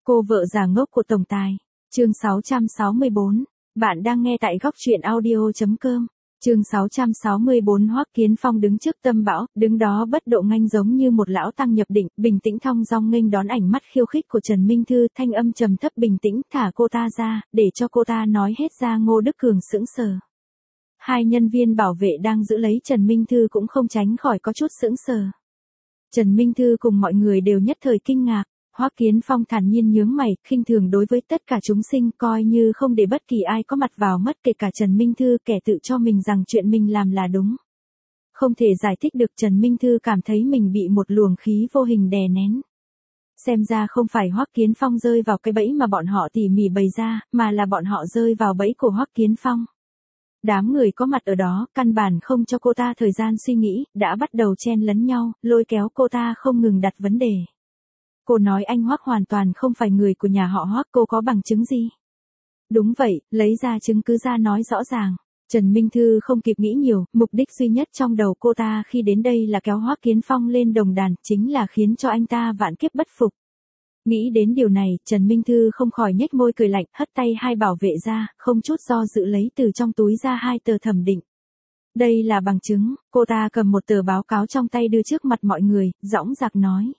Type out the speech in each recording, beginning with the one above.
Cô vợ già ngốc của tổng tài. Chương 664. Bạn đang nghe tại góc truyện audio.com. Chương 664. Hoắc Kiến Phong đứng trước tâm bão, đứng đó bất độ nganh giống như một lão tăng nhập định, bình tĩnh thong dong nghênh đón ánh mắt khiêu khích của Trần Minh Thư, thanh âm trầm thấp bình tĩnh, thả cô ta ra, để cho cô ta nói hết ra. Ngô Đức Cường sững sờ. Hai nhân viên bảo vệ đang giữ lấy Trần Minh Thư cũng không tránh khỏi có chút sững sờ. Trần Minh Thư cùng mọi người đều nhất thời kinh ngạc. Hoắc Kiến Phong thản nhiên nhướng mày, khinh thường đối với tất cả chúng sinh, coi như không để bất kỳ ai có mặt vào mất, kể cả Trần Minh Thư, kẻ tự cho mình rằng chuyện mình làm là đúng. Không thể giải thích được, Trần Minh Thư cảm thấy mình bị một luồng khí vô hình đè nén. Xem ra không phải Hoắc Kiến Phong rơi vào cái bẫy mà bọn họ tỉ mỉ bày ra, mà là bọn họ rơi vào bẫy của Hoắc Kiến Phong. Đám người có mặt ở đó, căn bản không cho cô ta thời gian suy nghĩ, đã bắt đầu chen lấn nhau, lôi kéo cô ta không ngừng đặt vấn đề. Cô nói anh Hoắc hoàn toàn không phải người của nhà họ Hoắc, cô có bằng chứng gì? Đúng vậy, lấy ra chứng cứ ra nói rõ ràng. Trần Minh Thư không kịp nghĩ nhiều, mục đích duy nhất trong đầu cô ta khi đến đây là kéo Hoắc Kiến Phong lên đồng đàn, chính là khiến cho anh ta vạn kiếp bất phục. Nghĩ đến điều này, Trần Minh Thư không khỏi nhếch môi cười lạnh, hất tay hai bảo vệ ra, không chút do dự lấy từ trong túi ra hai tờ thẩm định. Đây là bằng chứng. Cô ta cầm một tờ báo cáo trong tay đưa trước mặt mọi người, dõng dạc nói.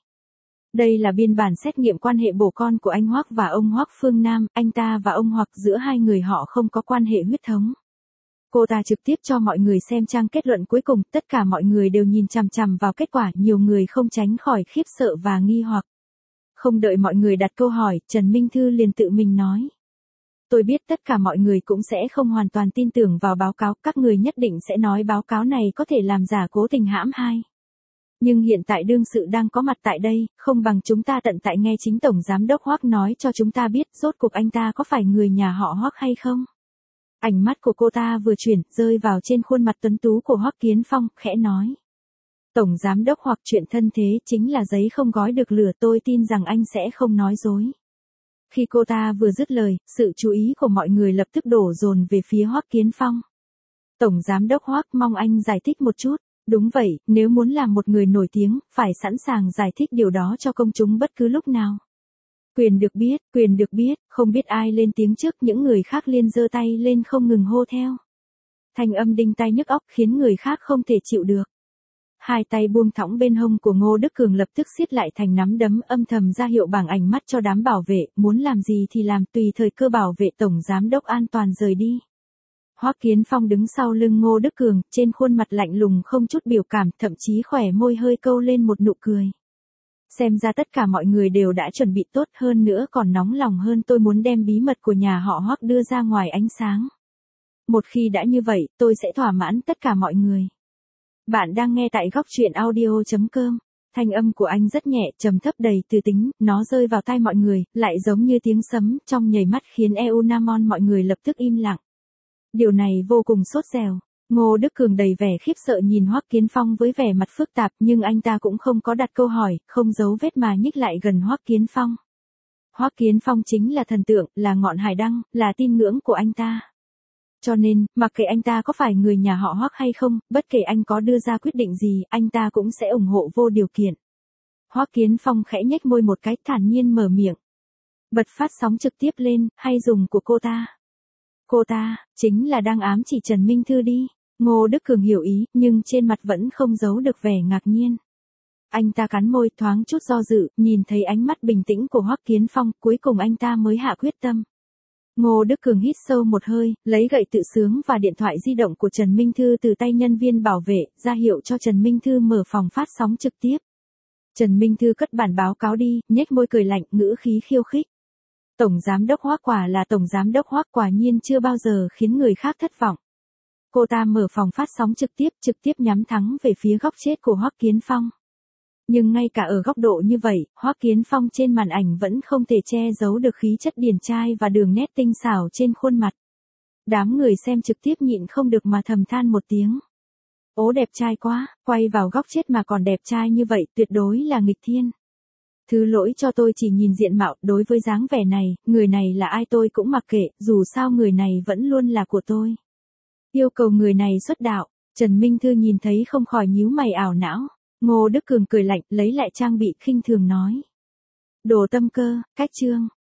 Đây là biên bản xét nghiệm quan hệ bổ con của anh Hoắc và ông Hoắc Phương Nam, anh ta và ông Hoắc giữa hai người họ không có quan hệ huyết thống. Cô ta trực tiếp cho mọi người xem trang kết luận cuối cùng, tất cả mọi người đều nhìn chằm chằm vào kết quả, nhiều người không tránh khỏi khiếp sợ và nghi hoặc. Không đợi mọi người đặt câu hỏi, Trần Minh Thư liền tự mình nói. Tôi biết tất cả mọi người cũng sẽ không hoàn toàn tin tưởng vào báo cáo, các người nhất định sẽ nói báo cáo này có thể làm giả, cố tình hãm hai. Nhưng hiện tại đương sự đang có mặt tại đây, không bằng chúng ta tận tại nghe chính Tổng Giám đốc Hoắc nói cho chúng ta biết rốt cuộc anh ta có phải người nhà họ Hoắc hay không. Ánh mắt của cô ta vừa chuyển, rơi vào trên khuôn mặt tuấn tú của Hoắc Kiến Phong, khẽ nói. Tổng Giám đốc Hoắc, chuyện thân thế chính là giấy không gói được lửa, tôi tin rằng anh sẽ không nói dối. Khi cô ta vừa dứt lời, sự chú ý của mọi người lập tức đổ dồn về phía Hoắc Kiến Phong. Tổng Giám đốc Hoắc, mong anh giải thích một chút. Đúng vậy, nếu muốn làm một người nổi tiếng, phải sẵn sàng giải thích điều đó cho công chúng bất cứ lúc nào. Quyền được biết, không biết ai lên tiếng trước, những người khác liền giơ tay lên không ngừng hô theo. Thanh âm đinh tai nhức óc khiến người khác không thể chịu được. Hai tay buông thõng bên hông của Ngô Đức Cường lập tức siết lại thành nắm đấm, âm thầm ra hiệu bằng ánh mắt cho đám bảo vệ, muốn làm gì thì làm, tùy thời cơ bảo vệ Tổng Giám đốc an toàn rời đi. Hoắc Kiến Phong đứng sau lưng Ngô Đức Cường, trên khuôn mặt lạnh lùng không chút biểu cảm, thậm chí khỏe môi hơi câu lên một nụ cười. Xem ra tất cả mọi người đều đã chuẩn bị tốt, hơn nữa còn nóng lòng hơn tôi muốn đem bí mật của nhà họ Hoắc đưa ra ngoài ánh sáng. Một khi đã như vậy, tôi sẽ thỏa mãn tất cả mọi người. Bạn đang nghe tại góc truyện audio.com. Thanh âm của anh rất nhẹ, trầm thấp đầy tư tính, nó rơi vào tai mọi người, lại giống như tiếng sấm trong nhảy mắt khiến Eunamon mọi người lập tức im lặng. Điều này vô cùng sốt dẻo. Ngô Đức Cường đầy vẻ khiếp sợ nhìn Hoắc Kiến Phong với vẻ mặt phức tạp, nhưng anh ta cũng không có đặt câu hỏi, không giấu vết mà nhích lại gần Hoắc Kiến Phong. Hoắc Kiến Phong chính là thần tượng, là ngọn hải đăng, là tin ngưỡng của anh ta. Cho nên, mặc kệ anh ta có phải người nhà họ Hoắc hay không, bất kể anh có đưa ra quyết định gì, anh ta cũng sẽ ủng hộ vô điều kiện. Hoắc Kiến Phong khẽ nhếch môi một cái, thản nhiên mở miệng. Bật phát sóng trực tiếp lên, hay dùng của cô ta. Cô ta, chính là đang ám chỉ Trần Minh Thư đi. Ngô Đức Cường hiểu ý, nhưng trên mặt vẫn không giấu được vẻ ngạc nhiên. Anh ta cắn môi, thoáng chút do dự, nhìn thấy ánh mắt bình tĩnh của Hoắc Kiến Phong, cuối cùng anh ta mới hạ quyết tâm. Ngô Đức Cường hít sâu một hơi, lấy gậy tự sướng và điện thoại di động của Trần Minh Thư từ tay nhân viên bảo vệ, ra hiệu cho Trần Minh Thư mở phòng phát sóng trực tiếp. Trần Minh Thư cất bản báo cáo đi, nhếch môi cười lạnh, ngữ khí khiêu khích. Tổng Giám đốc Hoắc quả là Tổng Giám đốc Hoắc, quả nhiên chưa bao giờ khiến người khác thất vọng. Cô ta mở phòng phát sóng trực tiếp nhắm thẳng về phía góc chết của Hoắc Kiến Phong. Nhưng ngay cả ở góc độ như vậy, Hoắc Kiến Phong trên màn ảnh vẫn không thể che giấu được khí chất điển trai và đường nét tinh xảo trên khuôn mặt. Đám người xem trực tiếp nhịn không được mà thầm than một tiếng. Ố đẹp trai quá, quay vào góc chết mà còn đẹp trai như vậy, tuyệt đối là nghịch thiên. Thứ lỗi cho tôi chỉ nhìn diện mạo, đối với dáng vẻ này, người này là ai tôi cũng mặc kệ, dù sao người này vẫn luôn là của tôi. Yêu cầu người này xuất đạo, Trần Minh Thư nhìn thấy không khỏi nhíu mày ảo não. Ngô Đức Cường cười lạnh, lấy lại trang bị khinh thường nói. Đồ tâm cơ, cách chương.